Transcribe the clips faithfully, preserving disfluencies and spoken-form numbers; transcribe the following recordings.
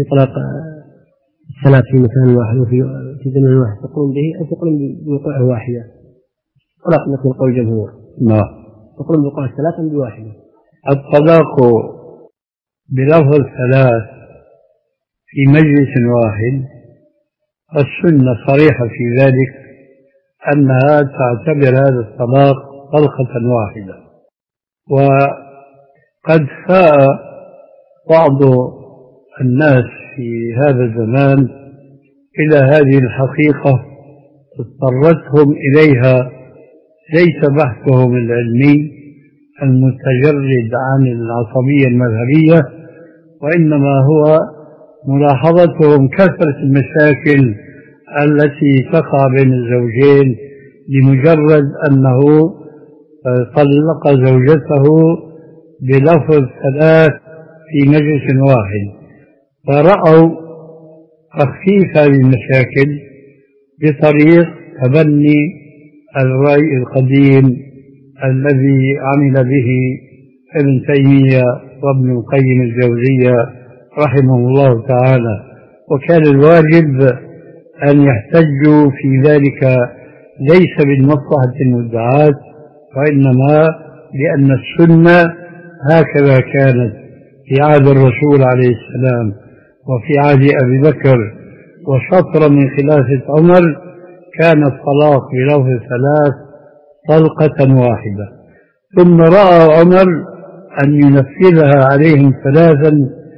إطلاق الثلاث في مكان واحد وفي في زمن واحد تقولون به أو تقولون بوقوع واحدة؟ طلاق مثل قول الجمهور. نعم. تقولون بوقوع الثلاث بواحدة. الطلاق بلفظ الثلاث في مجلس واحد السنة صريحة في ذلك أنها تعتبر هذا الطلاق طلقة واحدة. وقد فاء بعض الناس في هذا الزمان إلى هذه الحقيقة اضطرتهم إليها ليس بحثهم العلمي المتجرد عن العصبية المذهبية، وإنما هو ملاحظتهم كثرة المشاكل التي تقع بين الزوجين لمجرد أنه طلق زوجته بلفظ ثلاث في مجلس واحد، فرأوا تخفيف هذه المشاكل بطريق تبني الرأي القديم الذي عمل به ابن تيمية وابن القيم الجوزية رحمه الله تعالى. وكان الواجب أن يحتجوا في ذلك ليس بالمصلحة المدعاة، وإنما لأن السنة هكذا كانت في عهد الرسول عليه السلام وفي عهد أبي بكر وشطر من خلافة عمر، كان الطلاق بلفظ ثلاث طلقة واحدة. ثم رأى عمر أن ينفذها عليهم ثلاثا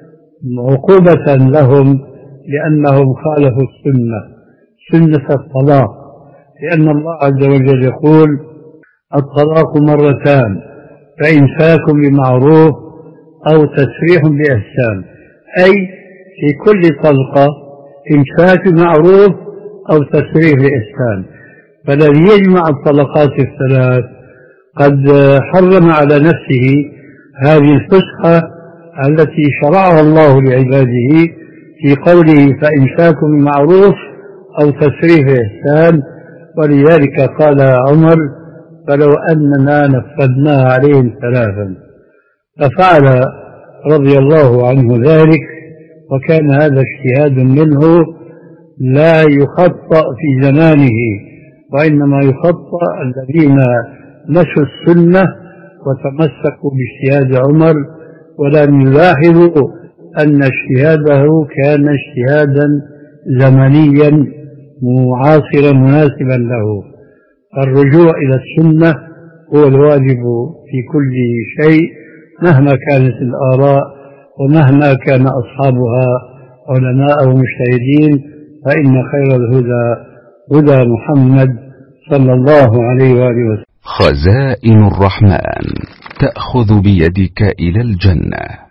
عقوبة لهم لأنهم خالفوا السنة سنة الطلاق، لأن الله عز وجل يقول الطلاق مرتان فإمساك بمعروف أو تسريح بإحسان، أي في كل طلقة إمساك بمعروف أو تسريح بإحسان. فالذي يجمع الطلقات الثلاث قد حرم على نفسه هذه الفسحة التي شرعها الله لعباده في قوله فإمساك بمعروف أو تسريح بإحسان. ولذلك قال عمر فلو أننا نفذناها عليهم ثلاثا، ففعل رضي الله عنه ذلك، وكان هذا اجتهاد منه لا يخطأ في زمانه، وإنما يخطأ الذين نسوا السنة وتمسكوا باجتهاد عمر ولم يلاحظوا أن اجتهاده كان اجتهادا زمنيا معاصرا مناسبا له. الرجوع إلى السنة هو الواجب في كل شيء مهما كانت الآراء ومهما كان أصحابها علماء ومجتهدين، فإن خير الهدى هدى محمد صلى الله عليه وآله وسلم. خزائن الرحمن تأخذ بيدك إلى الجنة.